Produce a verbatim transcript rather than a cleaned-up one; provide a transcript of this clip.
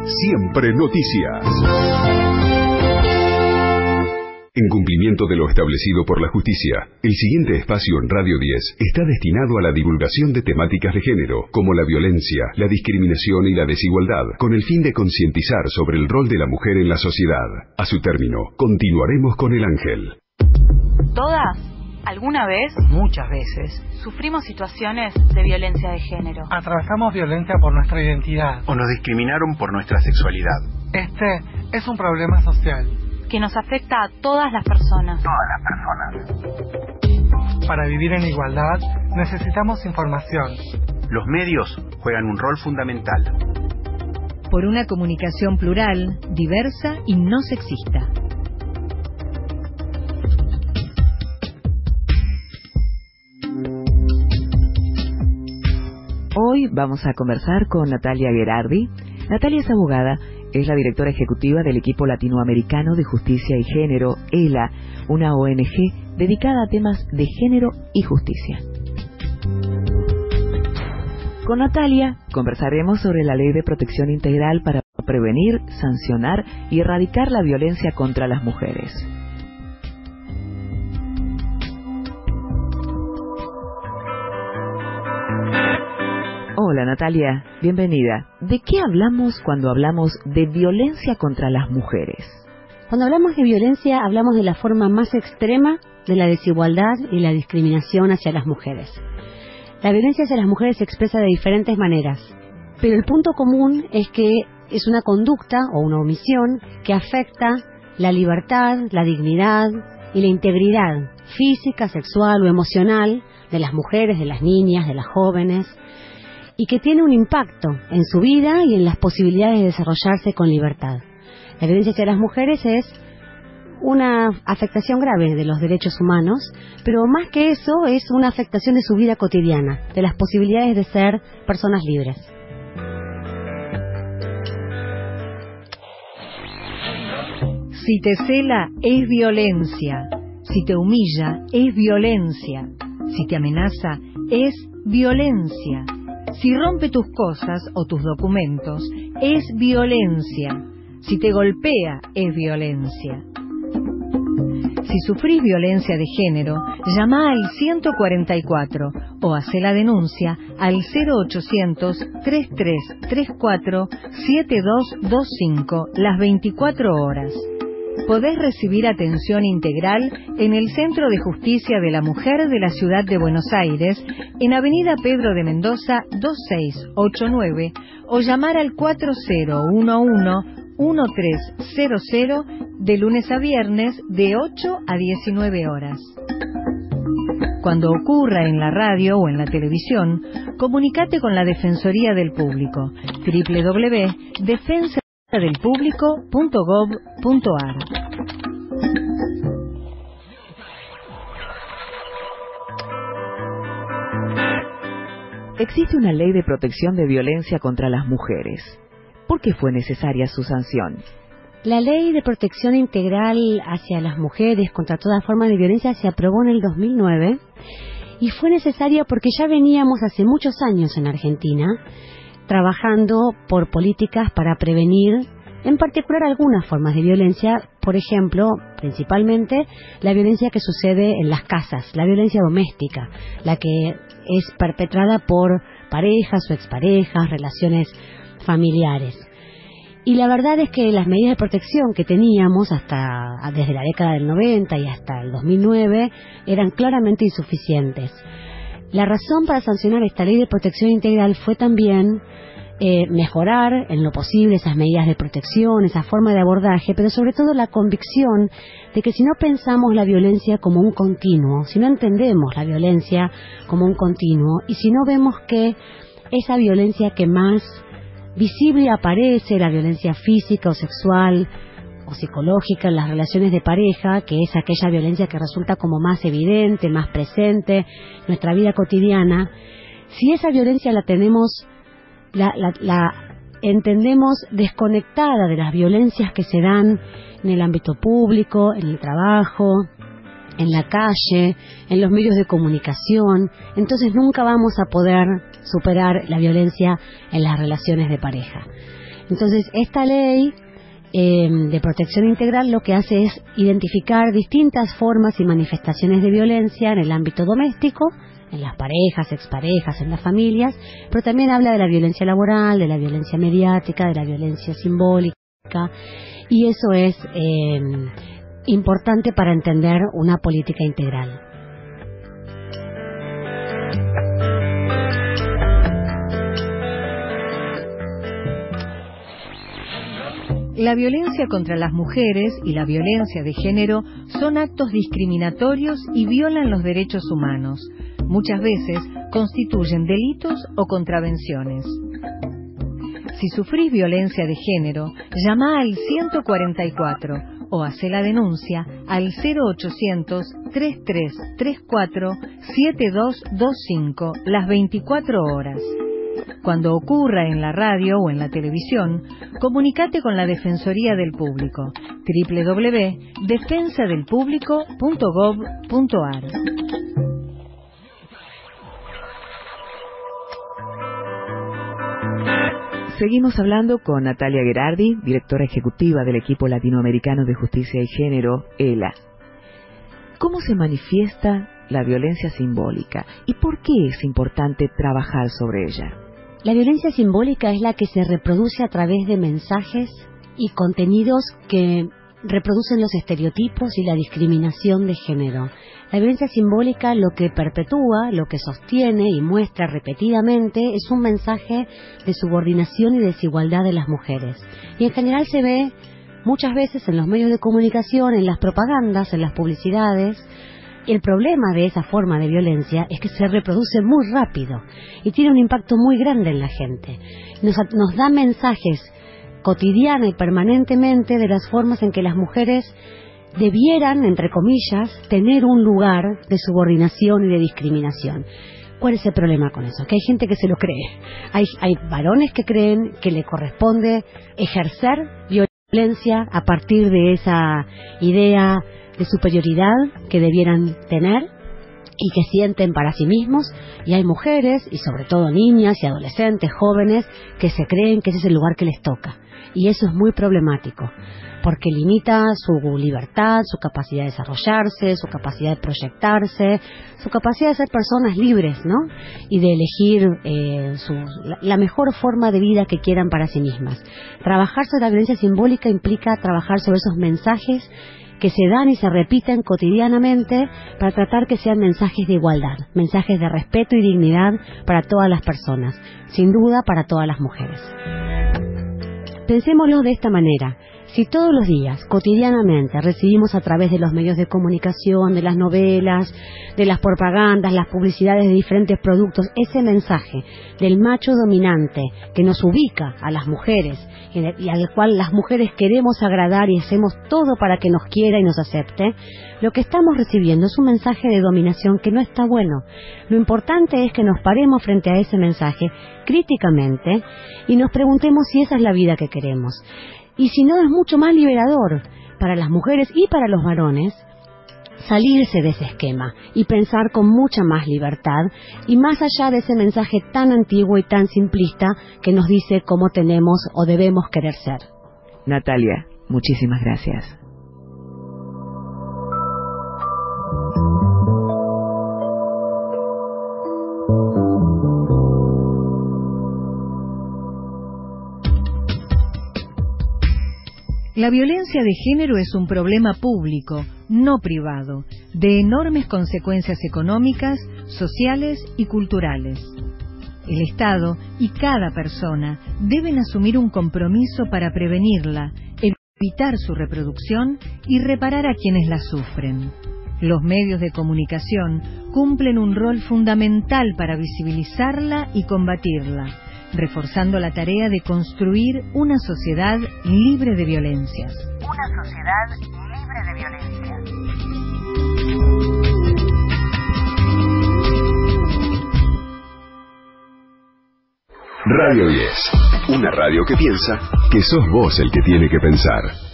Siempre Noticias. En cumplimiento de lo establecido por la justicia, el siguiente espacio en Radio diez está destinado a la divulgación de temáticas de género, como la violencia, la discriminación y la desigualdad, con el fin de concientizar sobre el rol de la mujer en la sociedad. A su término, continuaremos con El Ángel. ¿Todas? ¿Alguna vez? Muchas veces. Sufrimos situaciones de violencia de género. Atravesamos violencia por nuestra identidad. O nos discriminaron por nuestra sexualidad. Este es un problema social que nos afecta a todas las personas. Todas las personas. Para vivir en igualdad necesitamos información. Los medios juegan un rol fundamental. Por una comunicación plural, diversa y no sexista. Hoy vamos a conversar con Natalia Gherardi. Natalia es abogada, es la directora ejecutiva del equipo latinoamericano de justicia y género, ELA, una O N G dedicada a temas de género y justicia. Con Natalia conversaremos sobre la Ley de Protección Integral para prevenir, sancionar y erradicar la violencia contra las mujeres. Hola Natalia, bienvenida. ¿De qué hablamos cuando hablamos de violencia contra las mujeres? Cuando hablamos de violencia hablamos de la forma más extrema de la desigualdad y la discriminación hacia las mujeres. La violencia hacia las mujeres se expresa de diferentes maneras, pero el punto común es que es una conducta o una omisión que afecta la libertad, la dignidad y la integridad física, sexual o emocional de las mujeres, de las niñas, de las jóvenes, y que tiene un impacto en su vida y en las posibilidades de desarrollarse con libertad. La violencia hacia las mujeres es una afectación grave de los derechos humanos, pero más que eso es una afectación de su vida cotidiana, de las posibilidades de ser personas libres. Si te cela, es violencia. Si te humilla, es violencia. Si te amenaza, es violencia. Si rompe tus cosas o tus documentos, es violencia. Si te golpea, es violencia. Si sufrís violencia de género, llama al ciento cuarenta y cuatro o hace la denuncia al cero ochocientos, treinta y tres treinta y cuatro, setenta y dos veinticinco las veinticuatro horas. Podés recibir atención integral en el Centro de Justicia de la Mujer de la Ciudad de Buenos Aires, en Avenida Pedro de Mendoza dos seis ocho nueve, o llamar al cuatro cero uno uno, uno tres cero cero de lunes a viernes de ocho a diecinueve horas. Cuando ocurra en la radio o en la televisión, comunicate con la Defensoría del Público, doble u doble u doble u punto defensa del público punto gob punto ar. Existe una ley de protección de violencia contra las mujeres. ¿Por qué fue necesaria su sanción? La Ley de Protección Integral hacia las mujeres contra toda forma de violencia se aprobó en el dos mil nueve y fue necesaria porque ya veníamos hace muchos años en Argentina trabajando por políticas para prevenir, en particular, algunas formas de violencia, por ejemplo, principalmente la violencia que sucede en las casas, la violencia doméstica, la que es perpetrada por parejas o exparejas, relaciones familiares. Y la verdad es que las medidas de protección que teníamos hasta desde la década del noventa y hasta el dos mil nueve eran claramente insuficientes. La razón para sancionar esta ley de protección integral fue también eh, mejorar en lo posible esas medidas de protección, esa forma de abordaje, pero sobre todo la convicción de que si no pensamos la violencia como un continuo, si no entendemos la violencia como un continuo y si no vemos que esa violencia que más visible aparece, la violencia física o sexual o psicológica en las relaciones de pareja, que es aquella violencia que resulta como más evidente, más presente en nuestra vida cotidiana, si esa violencia la tenemos, la, la, la entendemos desconectada de las violencias que se dan en el ámbito público, en el trabajo, en la calle, en los medios de comunicación, entonces nunca vamos a poder superar la violencia en las relaciones de pareja. Entonces, esta ley eh, de protección integral lo que hace es identificar distintas formas y manifestaciones de violencia en el ámbito doméstico, en las parejas, exparejas, en las familias, pero también habla de la violencia laboral, de la violencia mediática, de la violencia simbólica, y eso es eh, importante para entender una política integral. La violencia contra las mujeres y la violencia de género son actos discriminatorios y violan los derechos humanos. Muchas veces constituyen delitos o contravenciones. Si sufrís violencia de género, llama al ciento cuarenta y cuatro o hace la denuncia al cero ochocientos, treinta y tres treinta y cuatro, setenta y dos veinticinco las veinticuatro horas. Cuando ocurra en la radio o en la televisión, comunícate con la Defensoría del Público, doble u doble u doble u punto defensa del público punto gob punto ar. Seguimos hablando con Natalia Gherardi, directora ejecutiva del equipo latinoamericano de justicia y género, ELA. ¿Cómo se manifiesta la violencia simbólica y por qué es importante trabajar sobre ella? La violencia simbólica es la que se reproduce a través de mensajes y contenidos que reproducen los estereotipos y la discriminación de género. La violencia simbólica lo que perpetúa, lo que sostiene y muestra repetidamente es un mensaje de subordinación y desigualdad de las mujeres. Y en general se ve muchas veces en los medios de comunicación, en las propagandas, en las publicidades. El problema de esa forma de violencia es que se reproduce muy rápido y tiene un impacto muy grande en la gente. Nos, nos da mensajes cotidiana y permanentemente de las formas en que las mujeres debieran, entre comillas, tener un lugar de subordinación y de discriminación. ¿Cuál es el problema con eso? Que hay gente que se lo cree. Hay, hay varones que creen que le corresponde ejercer violencia a partir de esa idea de superioridad que debieran tener y que sienten para sí mismos, y hay mujeres, y sobre todo niñas y adolescentes, jóvenes, que se creen que ese es el lugar que les toca. Y eso es muy problemático, porque limita su libertad, su capacidad de desarrollarse, su capacidad de proyectarse, su capacidad de ser personas libres, ¿no? Y de elegir eh, su, la, la mejor forma de vida que quieran para sí mismas. Trabajar sobre la violencia simbólica implica trabajar sobre esos mensajes que se dan y se repiten cotidianamente para tratar que sean mensajes de igualdad, mensajes de respeto y dignidad para todas las personas, sin duda para todas las mujeres. Pensémoslo de esta manera. Si todos los días, cotidianamente, recibimos a través de los medios de comunicación, de las novelas, de las propagandas, las publicidades de diferentes productos, ese mensaje del macho dominante que nos ubica a las mujeres y al cual las mujeres queremos agradar y hacemos todo para que nos quiera y nos acepte, lo que estamos recibiendo es un mensaje de dominación que no está bueno. Lo importante es que nos paremos frente a ese mensaje críticamente y nos preguntemos si esa es la vida que queremos. Y si no, es mucho más liberador para las mujeres y para los varones salirse de ese esquema y pensar con mucha más libertad y más allá de ese mensaje tan antiguo y tan simplista que nos dice cómo tenemos o debemos querer ser. Natalia, muchísimas gracias. La violencia de género es un problema público, no privado, de enormes consecuencias económicas, sociales y culturales. El Estado y cada persona deben asumir un compromiso para prevenirla, evitar su reproducción y reparar a quienes la sufren. Los medios de comunicación cumplen un rol fundamental para visibilizarla y combatirla, reforzando la tarea de construir una sociedad libre de violencias. Una sociedad libre de violencia. Radio diez, una radio que piensa que sos vos el que tiene que pensar.